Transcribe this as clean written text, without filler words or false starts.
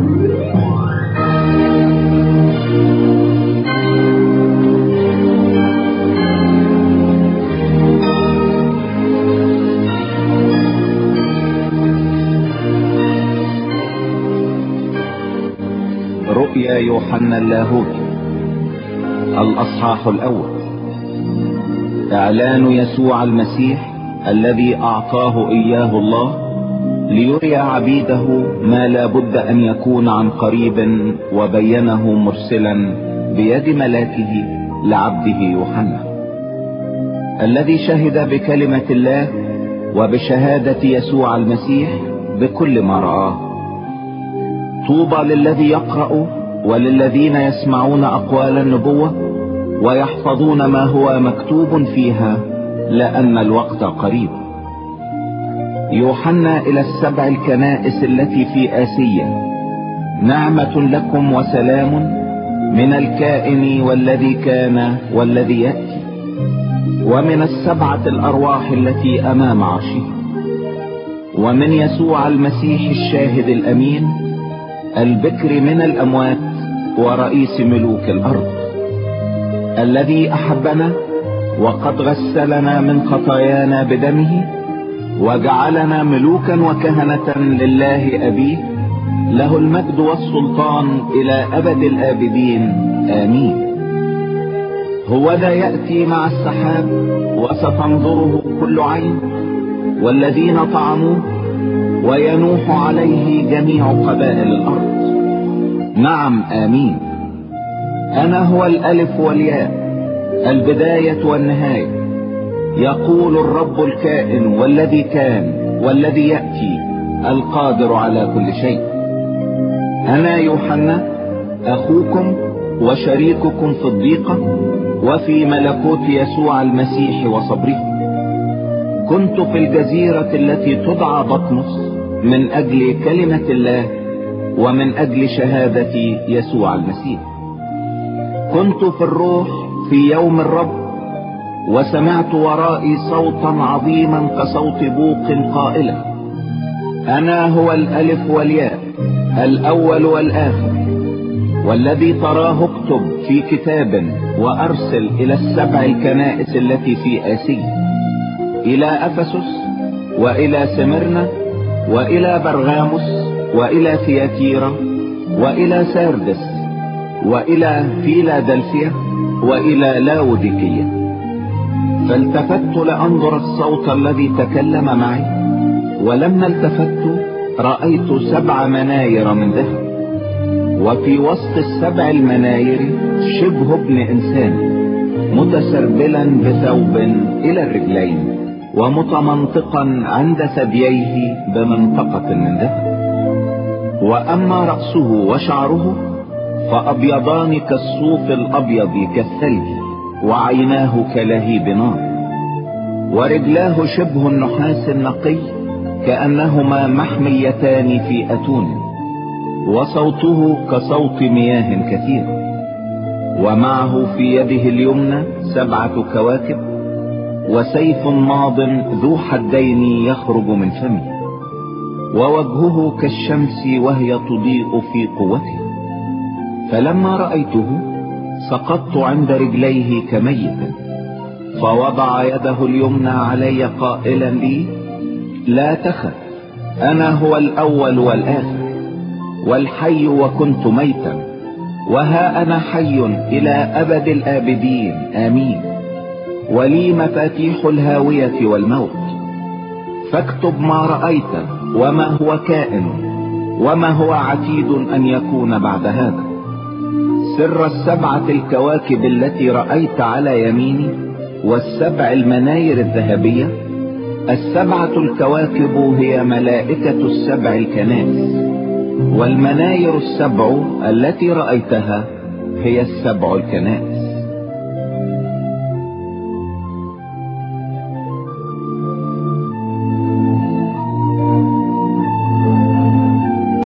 رؤيا يوحنا اللاهوتي الأصحاح الأول. إعلان يسوع المسيح الذي أعطاه إياه الله ليري عبيده ما لا بد أن يكون عن قريب، وبينه مرسلا بيد ملاكه لعبده يوحنا، الذي شهد بكلمة الله وبشهادة يسوع المسيح بكل ما رآه. طوبى للذي يقرأ وللذين يسمعون أقوال النبوة ويحفظون ما هو مكتوب فيها، لأن الوقت قريب. يوحنا إلى السبع الكنائس التي في آسيا، نعمة لكم وسلام من الكائن والذي كان والذي يأتي، ومن السبعة الأرواح التي أمام عرشه، ومن يسوع المسيح الشاهد الأمين، البكر من الأموات ورئيس ملوك الأرض، الذي أحبنا وقد غسلنا من خطايانا بدمه وجعلنا ملوكا وكهنة لله أبيه، له المجد والسلطان إلى أبد الآبدين، آمين. هو ذا يأتي مع السحاب وستنظره كل عين، والذين طعموه وينوح عليه جميع قبائل الأرض. نعم، آمين. أنا هو الألف والياء، البداية والنهاية، يقول الرب الكائن والذي كان والذي يأتي، القادر على كل شيء. أنا يوحنا أخوكم وشريككم في الضيقة وفي ملكوت يسوع المسيح وصبره. كنت في الجزيرة التي تدعى بطمس من أجل كلمة الله ومن أجل شهادة يسوع المسيح. كنت في الروح في يوم الرب، وسمعت ورائي صوتا عظيما كصوت بوق قائلا: أنا هو الألف والياء، الأول والآخر، والذي تراه اكتب في كتاب وأرسل إلى السبع الكنائس التي في آسيا، إلى أفسس وإلى سمرنا وإلى برغاموس وإلى ثياتيرا وإلى ساردس وإلى فيلادلفيا وإلى لاوديكية. فالتفت لأنظر الصوت الذي تكلم معي، ولما التفت رأيت 7 مناير من ذهب، وفي وسط ال7 المناير شبه ابن إنسان متسربلا بثوب إلى الرجلين، ومتمنطقا عند ثدييه بمنطقة من ذهب. وأما رأسه وشعره فأبيضان كالصوف الأبيض كالثلج، وعيناه كلهيب نار، ورجلاه شبه النحاس النقي كأنهما محميتان في أتون، وصوته كصوت مياه كثيرة. ومعه في يده اليمنى 7 كواكب، وسيف ماض ذو حدين يخرج من فمه، ووجهه كالشمس وهي تضيء في قوته. فلما رأيته سقطت عند رجليه كميت، فوضع يده اليمنى علي قائلا لي: لا تخف، أنا هو الأول والآخر والحي، وكنت ميتا وها أنا حي إلى أبد الآبدين، آمين. ولي مفاتيح الهاوية والموت. فاكتب ما رأيت وما هو كائن وما هو عتيد أن يكون بعد هذا. سر 7 الكواكب التي رأيت على يميني وال7 المناير الذهبية. 7 الكواكب هي ملائكة 7 الكنائس، والمناير 7 التي رأيتها هي 7 الكنائس.